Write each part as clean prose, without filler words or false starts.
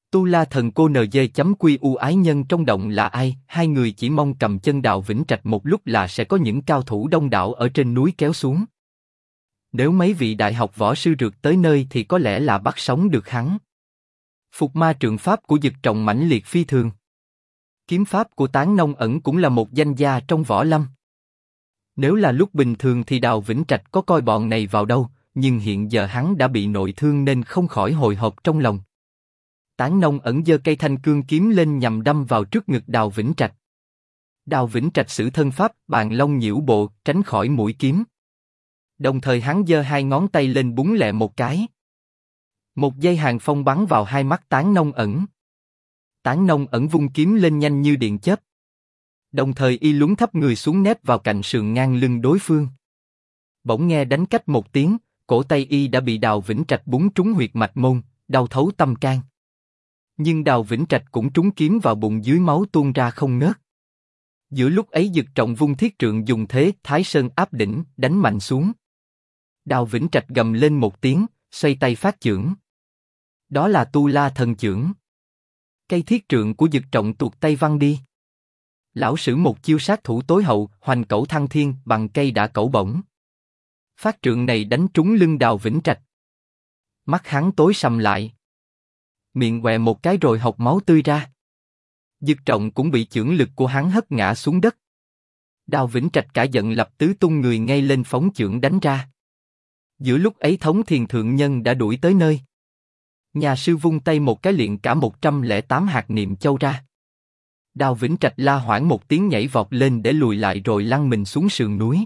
Tu La Thần cô NG.QU ái nhân trong động là ai? Hai người chỉ mong cầm chân Đào Vĩnh Trạch một lúc là sẽ có những cao thủ đông đảo ở trên núi kéo xuống. Nếu mấy vị đại học võ sư rượt tới nơi thì có lẽ là bắt sống được hắn. Phục ma trượng pháp của Dực Trọng mãnh liệt phi thường. Kiếm pháp của Tán Nông Ẩn cũng là một danh gia trong võ lâm. Nếu là lúc bình thường thì Đào Vĩnh Trạch có coi bọn này vào đâu, nhưng hiện giờ hắn đã bị nội thương nên không khỏi hồi hộp trong lòng. Tán Nông Ẩn giơ cây thanh cương kiếm lên nhằm đâm vào trước ngực Đào Vĩnh Trạch. Đào Vĩnh Trạch sử thân pháp Bàn Long Nhiễu Bộ tránh khỏi mũi kiếm. Đồng thời hắn giơ hai ngón tay lên búng lẹ một cái. Một dây hàng phong bắn vào hai mắt Tán Nông Ẩn. Tán Nông Ẩn vung kiếm lên nhanh như điện chớp. Đồng thời y lún thấp người xuống nép vào cạnh sườn ngang lưng đối phương. Bỗng nghe đánh cách một tiếng, cổ tay y đã bị Đào Vĩnh Trạch búng trúng huyệt mạch môn, đau thấu tâm can. Nhưng Đào Vĩnh Trạch cũng trúng kiếm vào bụng dưới máu tuôn ra không ngớt. Giữa lúc ấy Dực Trọng vung thiết trượng dùng thế Thái Sơn áp đỉnh đánh mạnh xuống. Đào Vĩnh Trạch gầm lên một tiếng, xoay tay phát chưởng. Đó là Tu La Thần chưởng. Cây thiết trượng của Dực Trọng tuột tay văng đi. Lão sử một chiêu sát thủ tối hậu, hoành cẩu thăng thiên bằng cây đã cẩu bổng. Phát trượng này đánh trúng lưng Đào Vĩnh Trạch. Mắt hắn tối sầm lại. Miệng quẹ một cái rồi hộc máu tươi ra. Dực Trọng cũng bị chưởng lực của hắn hất ngã xuống đất. Đào Vĩnh Trạch cả giận lập tứ tung người ngay lên phóng chưởng đánh ra. Giữa lúc ấy Thống Thiền Thượng Nhân đã đuổi tới nơi. Nhà sư vung tay một cái liệng cả 108 hạt niệm châu ra. Đào Vĩnh Trạch la hoảng một tiếng nhảy vọt lên để lùi lại rồi lăn mình xuống sườn núi.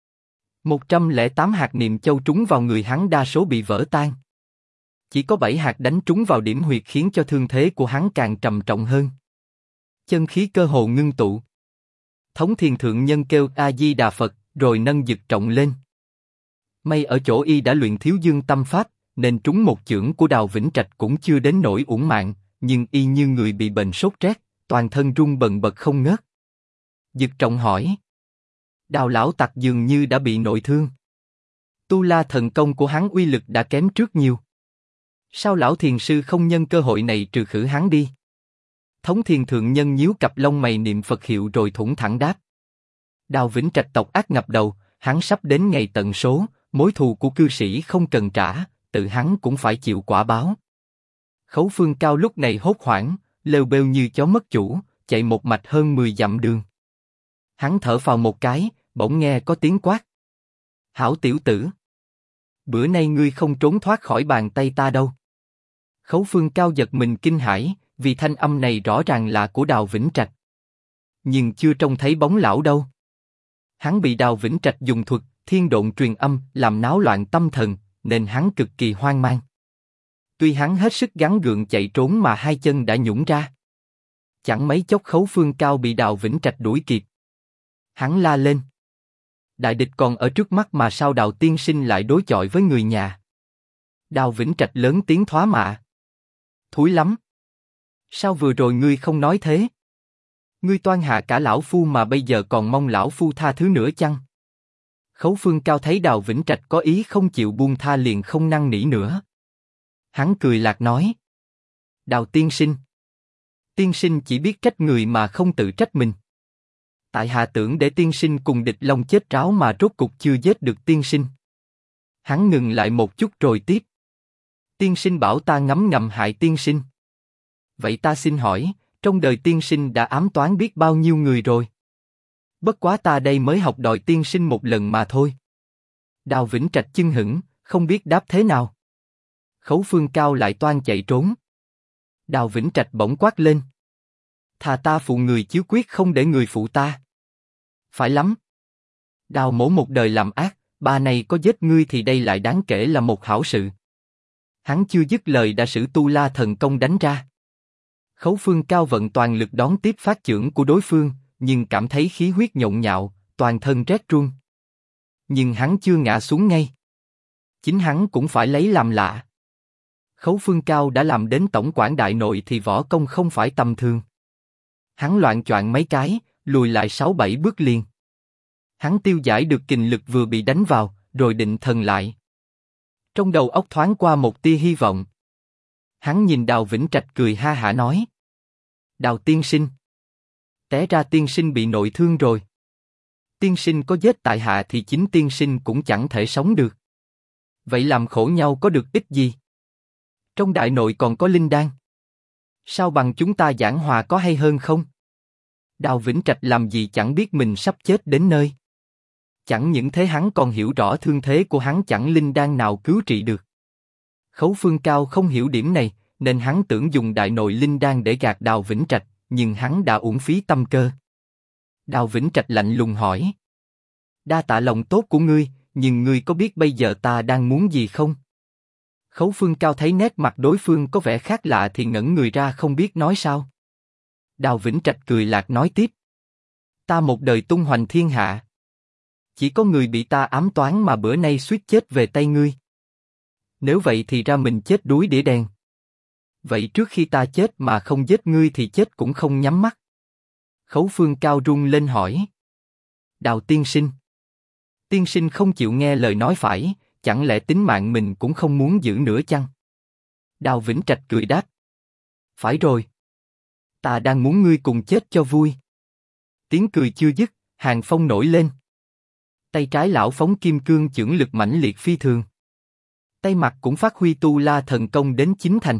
108 hạt niệm châu trúng vào người hắn đa số bị vỡ tan. Chỉ có 7 hạt đánh trúng vào điểm huyệt khiến cho thương thế của hắn càng trầm trọng hơn. Chân khí cơ hồ ngưng tụ. Thống Thiền Thượng Nhân kêu A Di Đà Phật, rồi nâng Dực Trọng lên. May ở chỗ y đã luyện Thiếu Dương Tâm Pháp, nên trúng một chưởng của Đào Vĩnh Trạch cũng chưa đến nỗi uổng mạng, nhưng y như người bị bệnh sốt rét, toàn thân run bần bật không ngớt. Dực Trọng hỏi. Đào lão tặc dường như đã bị nội thương. Tu La thần công của hắn uy lực đã kém trước nhiều. Sao lão thiền sư không nhân cơ hội này trừ khử hắn đi? Thống Thiền Thượng Nhân nhíu cặp lông mày niệm Phật hiệu rồi thủng thẳng đáp. Đào Vĩnh Trạch tộc ác ngập đầu, hắn sắp đến ngày tận số, mối thù của cư sĩ không cần trả, tự hắn cũng phải chịu quả báo. Khấu Phương Cao lúc này hốt hoảng, lêu bêu như chó mất chủ, chạy một mạch hơn 10 dặm đường. Hắn thở phào một cái, bỗng nghe có tiếng quát. Hảo tiểu tử! Bữa nay ngươi không trốn thoát khỏi bàn tay ta đâu. Khấu Phương Cao giật mình kinh hãi, vì thanh âm này rõ ràng là của Đào Vĩnh Trạch. Nhưng chưa trông thấy bóng lão đâu. Hắn bị Đào Vĩnh Trạch dùng thuật thiên độn truyền âm làm náo loạn tâm thần, nên hắn cực kỳ hoang mang. Tuy hắn hết sức gắng gượng chạy trốn mà hai chân đã nhũn ra. Chẳng mấy chốc Khấu Phương Cao bị Đào Vĩnh Trạch đuổi kịp. Hắn la lên. Đại địch còn ở trước mắt mà sao Đào tiên sinh lại đối chọi với người nhà? Đào Vĩnh Trạch lớn tiếng thóa mạ. Thúi lắm! Sao vừa rồi ngươi không nói thế? Ngươi toan hạ cả lão phu mà bây giờ còn mong lão phu tha thứ nữa chăng? Khấu Phương Cao thấy Đào Vĩnh Trạch có ý không chịu buông tha liền không năn nỉ nữa. Hắn cười lạc nói. Đào tiên sinh chỉ biết trách người mà không tự trách mình. Tại hạ tưởng để tiên sinh cùng địch long chết ráo mà rốt cục chưa giết được tiên sinh. Hắn ngừng lại một chút rồi tiếp. Tiên sinh bảo ta ngấm ngầm hại tiên sinh. Vậy ta xin hỏi, trong đời tiên sinh đã ám toán biết bao nhiêu người rồi? Bất quá ta đây mới học đòi tiên sinh một lần mà thôi. Đào Vĩnh Trạch chưng hửng, không biết đáp thế nào. Khấu Phương Cao lại toan chạy trốn. Đào Vĩnh Trạch bỗng quát lên. Thà ta phụ người chứ quyết không để người phụ ta. Phải lắm. Đào mỗ một đời làm ác, ba này có giết ngươi thì đây lại đáng kể là một hảo sự. Hắn chưa dứt lời đã sử Tu La thần công đánh ra. Khấu Phương Cao vận toàn lực đón tiếp phát chưởng của đối phương, nhưng cảm thấy khí huyết nhộn nhạo, toàn thân rét run. Nhưng hắn chưa ngã xuống ngay. Chính hắn cũng phải lấy làm lạ. Khấu Phương Cao đã làm đến tổng quản đại nội thì võ công không phải tầm thường. Hắn loạng choạng mấy cái, lùi lại 6-7 bước liền. Hắn tiêu giải được kình lực vừa bị đánh vào, rồi định thần lại. Trong đầu óc thoáng qua một tia hy vọng. Hắn nhìn Đào Vĩnh Trạch cười ha hả nói. Đào tiên sinh. Té ra tiên sinh bị nội thương rồi. Tiên sinh có giết tại hạ thì chính tiên sinh cũng chẳng thể sống được. Vậy làm khổ nhau có được ích gì? Trong đại nội còn có linh đan. Sao bằng chúng ta giảng hòa có hay hơn không? Đào Vĩnh Trạch làm gì chẳng biết mình sắp chết đến nơi. Chẳng những thế hắn còn hiểu rõ thương thế của hắn chẳng linh đan nào cứu trị được. Khấu Phương Cao không hiểu điểm này, nên hắn tưởng dùng đại nội linh đan để gạt Đào Vĩnh Trạch, nhưng hắn đã uổng phí tâm cơ. Đào Vĩnh Trạch lạnh lùng hỏi. Đa tạ lòng tốt của ngươi, nhưng ngươi có biết bây giờ ta đang muốn gì không? Khấu Phương Cao thấy nét mặt đối phương có vẻ khác lạ thì ngẩn người ra không biết nói sao. Đào Vĩnh Trạch cười lạc nói tiếp. Ta một đời tung hoành thiên hạ. Chỉ có người bị ta ám toán mà bữa nay suýt chết về tay ngươi. Nếu vậy thì ra mình chết đuối đĩa đèn. Vậy trước khi ta chết mà không giết ngươi thì chết cũng không nhắm mắt. Khấu Phương Cao run lên hỏi. Đào tiên sinh. Tiên sinh không chịu nghe lời nói phải, chẳng lẽ tính mạng mình cũng không muốn giữ nữa chăng? Đào Vĩnh Trạch cười đáp. Phải rồi. Ta đang muốn ngươi cùng chết cho vui. Tiếng cười chưa dứt, hàng phong nổi lên. Tay trái lão phóng kim cương chưởng lực mãnh liệt phi thường. Tay mặt cũng phát huy tu la thần công đến chín thành.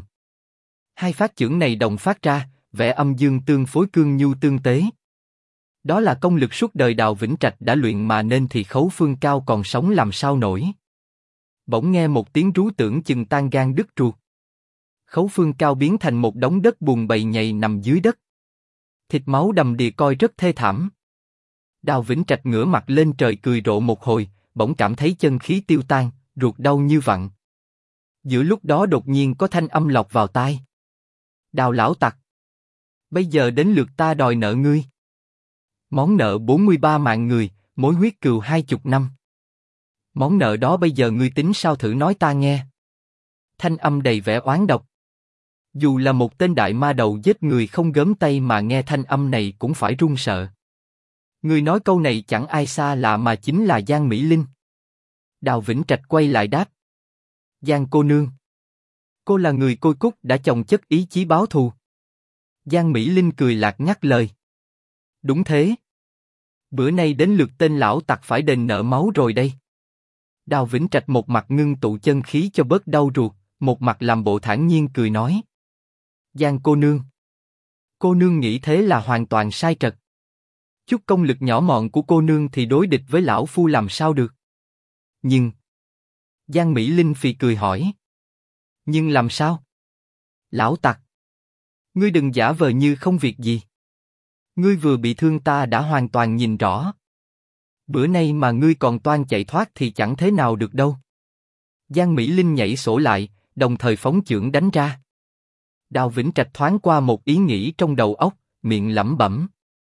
Hai phát chưởng này đồng phát ra, vẻ âm dương tương phối cương nhu tương tế. Đó là công lực suốt đời Đào Vĩnh Trạch đã luyện mà nên thì Khấu Phương Cao còn sống làm sao nổi. Bỗng nghe một tiếng rú tưởng chừng tan gan đứt ruột. Khấu Phương Cao biến thành một đống đất bùn bầy nhầy nằm dưới đất. Thịt máu đầm đìa coi rất thê thảm. Đào Vĩnh Trạch ngửa mặt lên trời cười rộ một hồi, bỗng cảm thấy chân khí tiêu tan, ruột đau như vặn. Giữa lúc đó đột nhiên có thanh âm lọt vào tai. Đào lão tặc. Bây giờ đến lượt ta đòi nợ ngươi. Món nợ 43 mạng người, mối huyết cừu 20 năm. Món nợ đó bây giờ ngươi tính sao thử nói ta nghe. Thanh âm đầy vẻ oán độc. Dù là một tên đại ma đầu giết người không gớm tay mà nghe thanh âm này cũng phải run sợ. Người nói câu này chẳng ai xa lạ mà chính là Giang Mỹ Linh. Đào Vĩnh Trạch quay lại đáp. Giang cô nương. Cô là người côi cút đã chồng chất ý chí báo thù. Giang Mỹ Linh cười lạc nhắc lời. Đúng thế. Bữa nay đến lượt tên lão tặc phải đền nợ máu rồi đây. Đào Vĩnh Trạch một mặt ngưng tụ chân khí cho bớt đau ruột, một mặt làm bộ thản nhiên cười nói. Giang cô nương. Cô nương nghĩ thế là hoàn toàn sai trật. Chút công lực nhỏ mọn của cô nương thì đối địch với lão phu làm sao được. Nhưng. Giang Mỹ Linh phì cười hỏi. Nhưng làm sao? Lão tặc. Ngươi đừng giả vờ như không việc gì. Ngươi vừa bị thương ta đã hoàn toàn nhìn rõ. Bữa nay mà ngươi còn toan chạy thoát thì chẳng thế nào được đâu. Giang Mỹ Linh nhảy sổ lại, đồng thời phóng chưởng đánh ra. Đào Vĩnh Trạch thoáng qua một ý nghĩ trong đầu óc, miệng lẩm bẩm.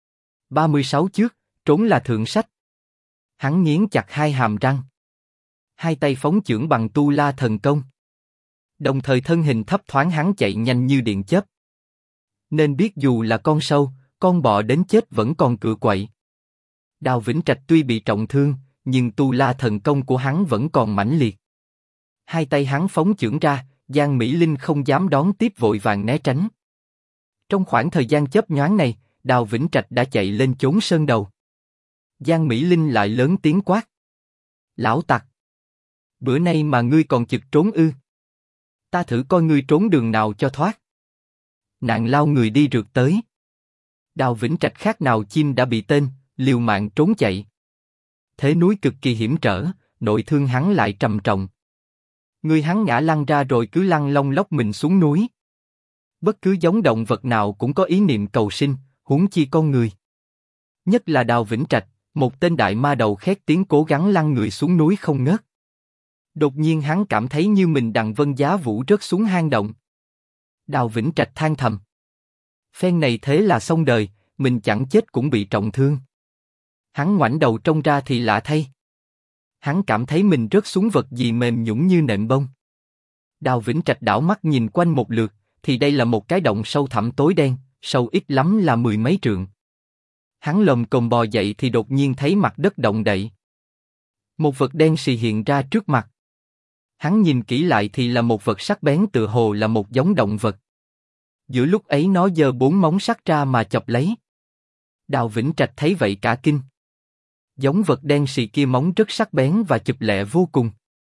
36 trước, trốn là thượng sách. Hắn nghiến chặt hai hàm răng. Hai tay phóng chưởng bằng tu la thần công. Đồng thời thân hình thấp thoáng hắn chạy nhanh như điện chớp. Nên biết dù là con sâu, con bọ đến chết vẫn còn cựa quậy. Đào Vĩnh Trạch tuy bị trọng thương, nhưng tu la thần công của hắn vẫn còn mãnh liệt. Hai tay hắn phóng chưởng ra, Giang Mỹ Linh không dám đón tiếp vội vàng né tránh. Trong khoảng thời gian chớp nhoáng này, Đào Vĩnh Trạch đã chạy lên chốn sơn đầu. Giang Mỹ Linh lại lớn tiếng quát. Lão tặc! Bữa nay mà ngươi còn chực trốn ư? Ta thử coi ngươi trốn đường nào cho thoát. Nạn lao người đi rượt tới. Đào Vĩnh Trạch khác nào chim đã bị tên, liều mạng trốn chạy. Thế núi cực kỳ hiểm trở, nội thương hắn lại trầm trọng. Người hắn ngã lăn ra rồi cứ lăn lông lốc mình xuống núi. Bất cứ giống động vật nào cũng có ý niệm cầu sinh, huống chi con người. Nhất là Đào Vĩnh Trạch, một tên đại ma đầu khét tiếng cố gắng lăn người xuống núi không ngớt. Đột nhiên hắn cảm thấy như mình đằng vân giá vũ rớt xuống hang động. Đào Vĩnh Trạch than thầm. Phen này thế là xong đời, mình chẳng chết cũng bị trọng thương. Hắn ngoảnh đầu trông ra thì lạ thay. Hắn cảm thấy mình rớt xuống vật gì mềm nhũn như nệm bông. Đào Vĩnh Trạch đảo mắt nhìn quanh một lượt, thì đây là một cái động sâu thẳm tối đen, sâu ít lắm là mười mấy trượng. Hắn lồm cồm bò dậy thì đột nhiên thấy mặt đất động đậy. Một vật đen xì hiện ra trước mặt. Hắn nhìn kỹ lại thì là một vật sắc bén tựa hồ là một giống động vật. Giữa lúc ấy nó giơ 4 móng sắc ra mà chọc lấy. Đào Vĩnh Trạch thấy vậy cả kinh. Giống vật đen xì kia móng rất sắc bén và chụp lẹ vô cùng.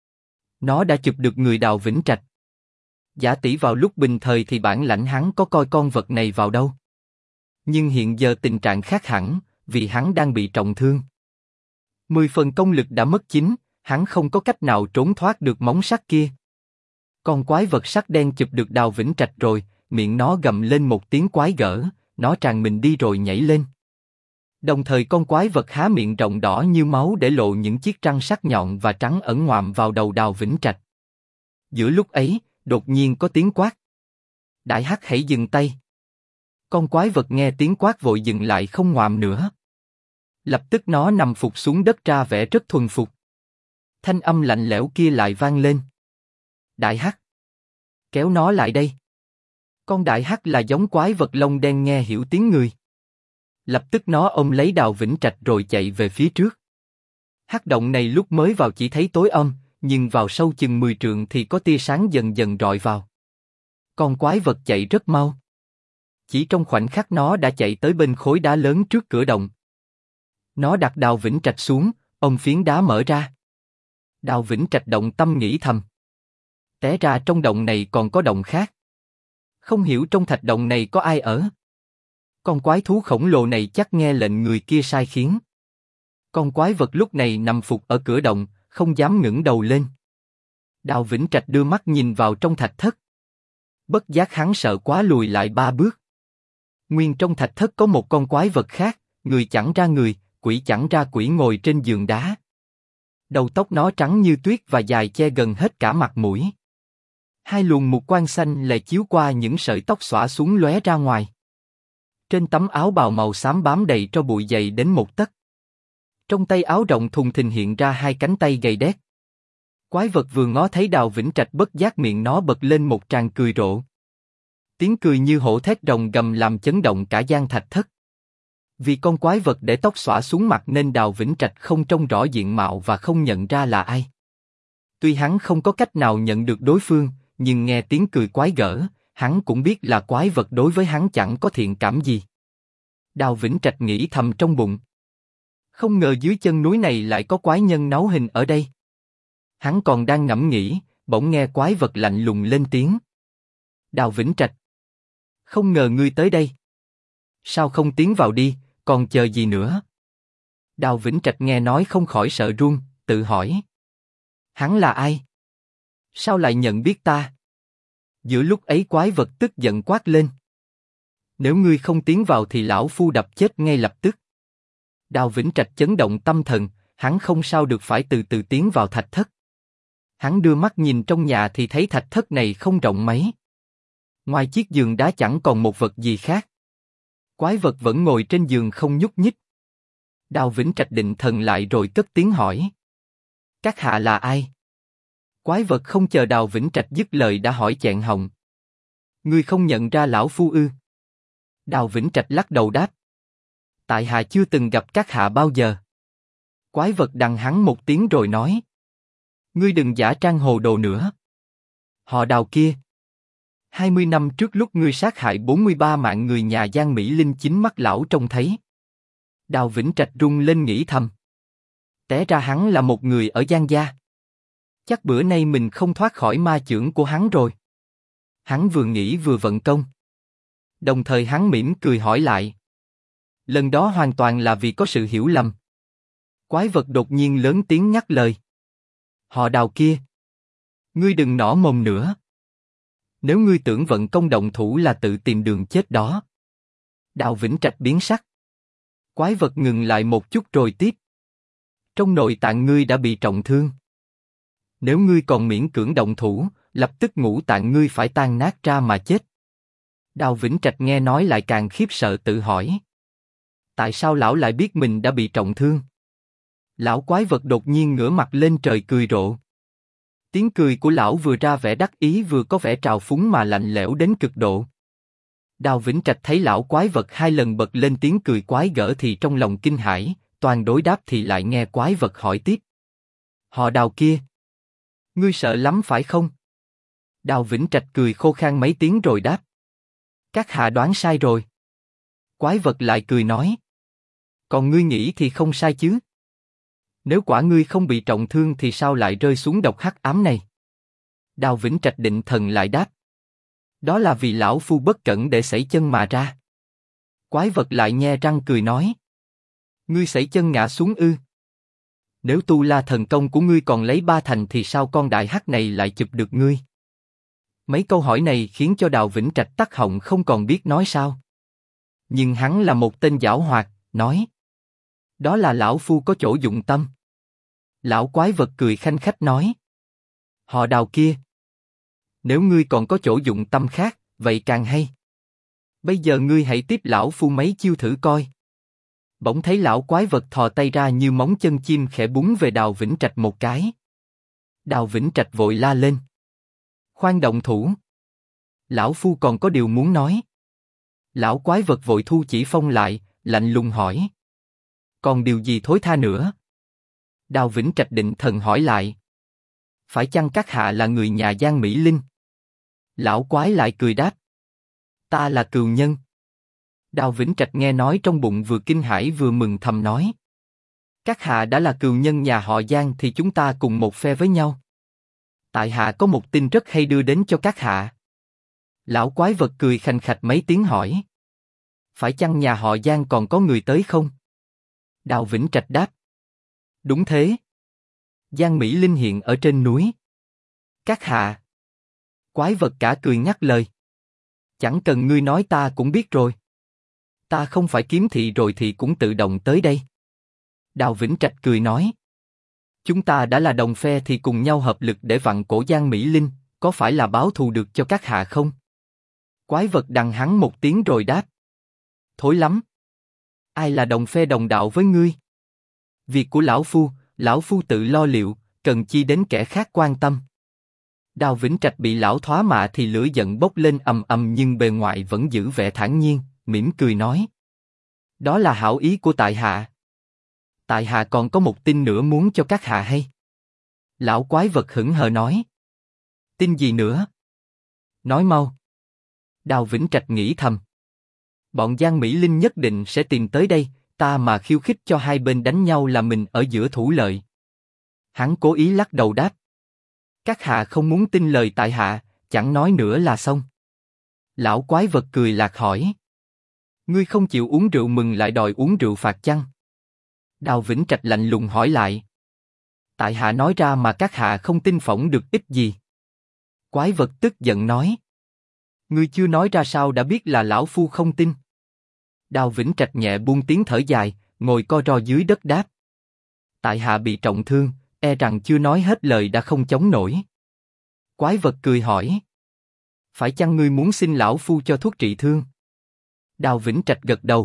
Nó đã chụp được người Đào Vĩnh Trạch. Giả tỷ vào lúc bình thời thì bản lãnh hắn có coi con vật này vào đâu. Nhưng hiện giờ tình trạng khác hẳn, vì hắn đang bị trọng thương. 10 phần công lực đã mất chính, hắn không có cách nào trốn thoát được móng sắt kia. Con quái vật sắt đen chụp được Đào Vĩnh Trạch rồi, miệng nó gầm lên một tiếng quái gở, nó tràn mình đi rồi nhảy lên. Đồng thời con quái vật há miệng rộng đỏ như máu để lộ những chiếc răng sắc nhọn và trắng ẩn ngoạm vào đầu Đào Vĩnh Trạch. Giữa lúc ấy, đột nhiên có tiếng quát. Đại Hắc hãy dừng tay. Con quái vật nghe tiếng quát vội dừng lại không ngoạm nữa. Lập tức nó nằm phục xuống đất ra vẻ rất thuần phục. Thanh âm lạnh lẽo kia lại vang lên. Đại Hắc, kéo nó lại đây. Con Đại Hắc là giống quái vật lông đen nghe hiểu tiếng người. Lập tức nó ôm lấy Đào Vĩnh Trạch rồi chạy về phía trước. Hắc động này lúc mới vào chỉ thấy tối âm, nhưng vào sâu chừng 10 trượng thì có tia sáng dần dần rọi vào. Con quái vật chạy rất mau. Chỉ trong khoảnh khắc nó đã chạy tới bên khối đá lớn trước cửa động. Nó đặt Đào Vĩnh Trạch xuống, ôm phiến đá mở ra. Đào Vĩnh Trạch động tâm nghĩ thầm. Té ra trong động này còn có động khác. Không hiểu trong thạch động này có ai ở. Con quái thú khổng lồ này chắc nghe lệnh người kia sai khiến. Con quái vật lúc này nằm phục ở cửa động, không dám ngẩng đầu lên. Đào Vĩnh Trạch đưa mắt nhìn vào trong thạch thất. Bất giác hắn sợ quá lùi lại 3 bước. Nguyên trong thạch thất có một con quái vật khác, người chẳng ra người, quỷ chẳng ra quỷ ngồi trên giường đá. Đầu tóc nó trắng như tuyết và dài che gần hết cả mặt mũi. Hai luồng mục quang xanh lè chiếu qua những sợi tóc xõa xuống lóe ra ngoài. Trên tấm áo bào màu xám bám đầy tro bụi dày đến 1 tấc. Trong tay áo rộng thùng thình hiện ra 2 cánh tay gầy đét. Quái vật vừa ngó thấy Đào Vĩnh Trạch bất giác miệng nó bật lên một tràng cười rộ. Tiếng cười như hổ thét rồng gầm làm chấn động cả gian thạch thất. Vì con quái vật để tóc xõa xuống mặt nên Đào Vĩnh Trạch không trông rõ diện mạo và không nhận ra là ai. Tuy hắn không có cách nào nhận được đối phương, nhưng nghe tiếng cười quái gở, hắn cũng biết là quái vật đối với hắn chẳng có thiện cảm gì. Đào Vĩnh Trạch nghĩ thầm trong bụng. Không ngờ dưới chân núi này lại có quái nhân nấu hình ở đây. Hắn còn đang ngẫm nghĩ, bỗng nghe quái vật lạnh lùng lên tiếng. Đào Vĩnh Trạch, không ngờ ngươi tới đây. Sao không tiến vào đi, còn chờ gì nữa? Đào Vĩnh Trạch nghe nói không khỏi sợ run, tự hỏi. Hắn là ai? Sao lại nhận biết ta? Giữa lúc ấy quái vật tức giận quát lên. Nếu ngươi không tiến vào thì lão phu đập chết ngay lập tức. Đào Vĩnh Trạch chấn động tâm thần, hắn không sao được phải từ từ tiến vào thạch thất. Hắn đưa mắt nhìn trong nhà thì thấy thạch thất này không rộng mấy. Ngoài chiếc giường đá chẳng còn một vật gì khác. Quái vật vẫn ngồi trên giường không nhúc nhích. Đào Vĩnh Trạch định thần lại rồi cất tiếng hỏi. Các hạ là ai? Quái vật không chờ Đào Vĩnh Trạch dứt lời đã hỏi chẹn họng. Ngươi không nhận ra lão phu ư? Đào Vĩnh Trạch lắc đầu đáp. Tại hạ chưa từng gặp các hạ bao giờ. Quái vật đằng hắn một tiếng rồi nói. Ngươi đừng giả trang hồ đồ nữa. Họ Đào kia. 20 năm trước lúc ngươi sát hại 43 mạng người nhà Giang Mỹ Linh chính mắt lão trông thấy. Đào Vĩnh Trạch rung lên nghĩ thầm. Té ra hắn là một người ở Giang gia. Chắc bữa nay mình không thoát khỏi ma chưởng của hắn rồi. Hắn vừa nghĩ vừa vận công. Đồng thời hắn mỉm cười hỏi lại. Lần đó hoàn toàn là vì có sự hiểu lầm. Quái vật đột nhiên lớn tiếng nhắc lời. Họ Đào kia. Ngươi đừng nỏ mồm nữa. Nếu ngươi tưởng vận công động thủ là tự tìm đường chết đó. Đào Vĩnh Trạch biến sắc. Quái vật ngừng lại một chút rồi tiếp. Trong nội tạng ngươi đã bị trọng thương. Nếu ngươi còn miễn cưỡng động thủ, lập tức ngũ tạng ngươi phải tan nát ra mà chết. Đào Vĩnh Trạch nghe nói lại càng khiếp sợ tự hỏi. Tại sao lão lại biết mình đã bị trọng thương? Lão quái vật đột nhiên ngửa mặt lên trời cười rộ. Tiếng cười của lão vừa ra vẻ đắc ý vừa có vẻ trào phúng mà lạnh lẽo đến cực độ. Đào Vĩnh Trạch thấy lão quái vật 2 lần bật lên tiếng cười quái gở thì trong lòng kinh hãi, toàn đối đáp thì lại nghe quái vật hỏi tiếp. Họ Đào kia. Ngươi sợ lắm phải không? Đào Vĩnh Trạch cười khô khan mấy tiếng rồi đáp. Các hạ đoán sai rồi. Quái vật lại cười nói. Còn ngươi nghĩ thì không sai chứ? Nếu quả ngươi không bị trọng thương thì sao lại rơi xuống độc hắc ám này? Đào Vĩnh Trạch định thần lại đáp. Đó là vì lão phu bất cẩn để sẩy chân mà ra. Quái vật lại nhe răng cười nói. Ngươi sẩy chân ngã xuống ư? Nếu tu la thần công của ngươi còn lấy 3 thành thì sao con đại hắc này lại chụp được ngươi? Mấy câu hỏi này khiến cho Đào Vĩnh Trạch tắc họng không còn biết nói sao. Nhưng hắn là một tên giảo hoạt, nói. Đó là lão phu có chỗ dụng tâm. Lão quái vật cười khanh khách nói. Họ Đào kia. Nếu ngươi còn có chỗ dụng tâm khác, vậy càng hay. Bây giờ ngươi hãy tiếp lão phu mấy chiêu thử coi. Bỗng thấy lão quái vật thò tay ra như móng chân chim khẽ búng về Đào Vĩnh Trạch một cái. Đào Vĩnh Trạch vội la lên. Khoan động thủ. Lão phu còn có điều muốn nói. Lão quái vật vội thu chỉ phong lại, lạnh lùng hỏi. Còn điều gì thối tha nữa? Đào Vĩnh Trạch định thần hỏi lại. Phải chăng các hạ là người nhà Giang Mỹ Linh? Lão quái lại cười đáp. Ta là cừu nhân. Đào Vĩnh Trạch nghe nói trong bụng vừa kinh hãi vừa mừng thầm nói. Các hạ đã là cừu nhân nhà họ Giang thì chúng ta cùng một phe với nhau. Tại hạ có một tin rất hay đưa đến cho các hạ. Lão quái vật cười khanh khách mấy tiếng hỏi. Phải chăng nhà họ Giang còn có người tới không? Đào Vĩnh Trạch đáp. Đúng thế. Giang Mỹ Linh hiện ở trên núi. Các hạ. Quái vật cả cười ngắt lời. Chẳng cần ngươi nói ta cũng biết rồi. Ta không phải kiếm thị rồi thì cũng tự động tới đây. Đào Vĩnh Trạch cười nói. Chúng ta đã là đồng phe thì cùng nhau hợp lực để vặn cổ Giang Mỹ Linh, có phải là báo thù được cho các hạ không? Quái vật đằng hắn một tiếng rồi đáp. Thối lắm. Ai là đồng phe đồng đạo với ngươi? Việc của lão phu tự lo liệu, cần chi đến kẻ khác quan tâm. Đào Vĩnh Trạch bị lão thoá mạ thì lửa giận bốc lên ầm ầm nhưng bề ngoài vẫn giữ vẻ thản nhiên, mỉm cười nói. Đó là hảo ý của tại hạ. Tại hạ còn có một tin nữa muốn cho các hạ hay. Lão quái vật hững hờ nói. Tin gì nữa? Nói mau. Đào Vĩnh Trạch nghĩ thầm. Bọn Giang Mỹ Linh nhất định sẽ tìm tới đây, ta mà khiêu khích cho hai bên đánh nhau là mình ở giữa thủ lợi. Hắn cố ý lắc đầu đáp. Các hạ không muốn tin lời tại hạ, chẳng nói nữa là xong. Lão quái vật cười lạc hỏi. Ngươi không chịu uống rượu mừng lại đòi uống rượu phạt chăng? Đào Vĩnh Trạch lạnh lùng hỏi lại. Tại hạ nói ra mà các hạ không tin phỏng được ích gì. Quái vật tức giận nói. Ngươi chưa nói ra sao đã biết là lão phu không tin. Đào Vĩnh Trạch nhẹ buông tiếng thở dài, ngồi co ro dưới đất đáp. Tại hạ bị trọng thương, e rằng chưa nói hết lời đã không chống nổi. Quái vật cười hỏi. Phải chăng ngươi muốn xin lão phu cho thuốc trị thương? Đào Vĩnh Trạch gật đầu.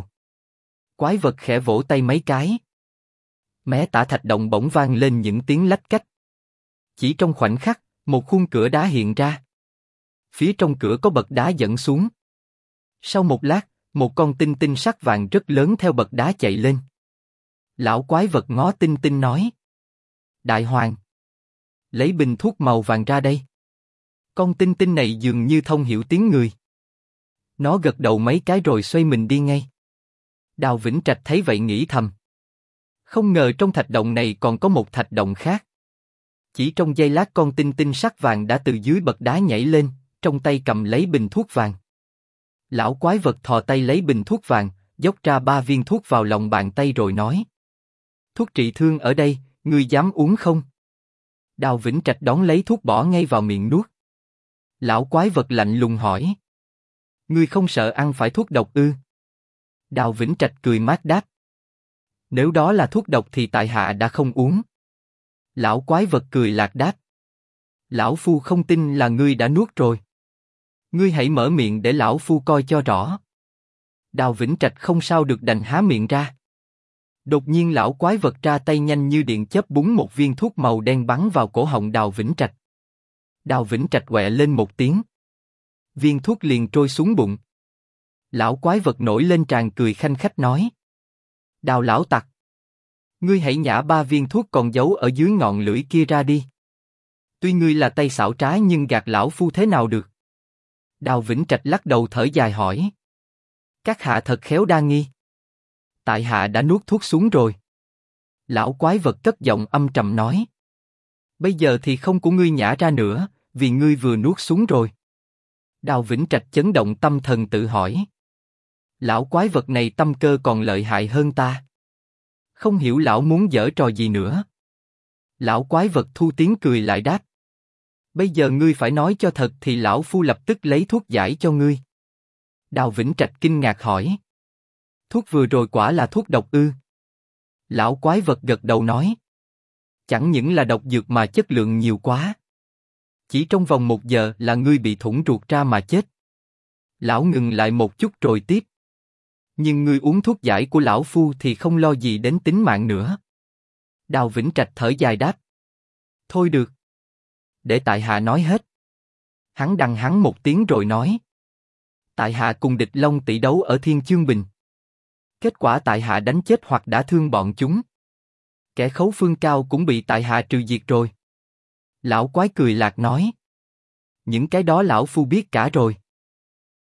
Quái vật khẽ vỗ tay mấy cái. Mé tả thạch động bỗng vang lên những tiếng lách cách. Chỉ trong khoảnh khắc, một khung cửa đá hiện ra. Phía trong cửa có bậc đá dẫn xuống. Sau một lát, một con tinh tinh sắc vàng rất lớn theo bậc đá chạy lên. Lão quái vật ngó tinh tinh nói. Đại hoàng, lấy bình thuốc màu vàng ra đây. Con tinh tinh này dường như thông hiểu tiếng người. Nó gật đầu mấy cái rồi xoay mình đi ngay. Đào Vĩnh Trạch thấy vậy nghĩ thầm. Không ngờ trong thạch động này còn có một thạch động khác. Chỉ trong giây lát con tinh tinh sắc vàng đã từ dưới bậc đá nhảy lên, trong tay cầm lấy bình thuốc vàng. Lão quái vật thò tay lấy bình thuốc vàng, dốc ra 3 viên thuốc vào lòng bàn tay rồi nói. Thuốc trị thương ở đây, ngươi dám uống không? Đào Vĩnh Trạch đón lấy thuốc bỏ ngay vào miệng nuốt. Lão quái vật lạnh lùng hỏi. Ngươi không sợ ăn phải thuốc độc ư? Đào Vĩnh Trạch cười mát đáp. Nếu đó là thuốc độc thì tại hạ đã không uống. Lão quái vật cười lạc đáp. Lão phu không tin là ngươi đã nuốt rồi. Ngươi hãy mở miệng để lão phu coi cho rõ. Đào Vĩnh Trạch không sao được đành há miệng ra. Đột nhiên lão quái vật ra tay nhanh như điện chớp búng một viên thuốc màu đen bắn vào cổ họng Đào Vĩnh Trạch. Đào Vĩnh Trạch quẹ lên một tiếng. Viên thuốc liền trôi xuống bụng. Lão quái vật nổi lên tràn cười khanh khách nói. Đào lão tặc, ngươi hãy nhả 3 viên thuốc còn giấu ở dưới ngọn lưỡi kia ra đi. Tuy ngươi là tay xảo trá nhưng gạt lão phu thế nào được? Đào Vĩnh Trạch lắc đầu thở dài hỏi. Các hạ thật khéo đa nghi. Tại hạ đã nuốt thuốc xuống rồi. Lão quái vật cất giọng âm trầm nói. Bây giờ thì không của ngươi nhả ra nữa, vì ngươi vừa nuốt xuống rồi. Đào Vĩnh Trạch chấn động tâm thần tự hỏi. Lão quái vật này tâm cơ còn lợi hại hơn ta. Không hiểu lão muốn giở trò gì nữa. Lão quái vật thu tiếng cười lại đáp. Bây giờ ngươi phải nói cho thật thì lão phu lập tức lấy thuốc giải cho ngươi. Đào Vĩnh Trạch kinh ngạc hỏi. Thuốc vừa rồi quả là thuốc độc ư? Lão quái vật gật đầu nói. Chẳng những là độc dược mà chất lượng nhiều quá. Chỉ trong vòng 1 giờ là ngươi bị thủng ruột ra mà chết. Lão ngừng lại một chút rồi tiếp. Nhưng ngươi uống thuốc giải của lão phu thì không lo gì đến tính mạng nữa. Đào Vĩnh Trạch thở dài đáp. Thôi được. Để tại hạ nói hết. Hắn đằng hắn một tiếng rồi nói. Tại hạ cùng địch Long tỷ đấu ở Thiên Chương Bình. Kết quả tại hạ đánh chết hoặc đã thương bọn chúng. Kẻ khấu phương cao cũng bị tại hạ trừ diệt rồi. Lão quái cười lạc nói. Những cái đó lão phu biết cả rồi.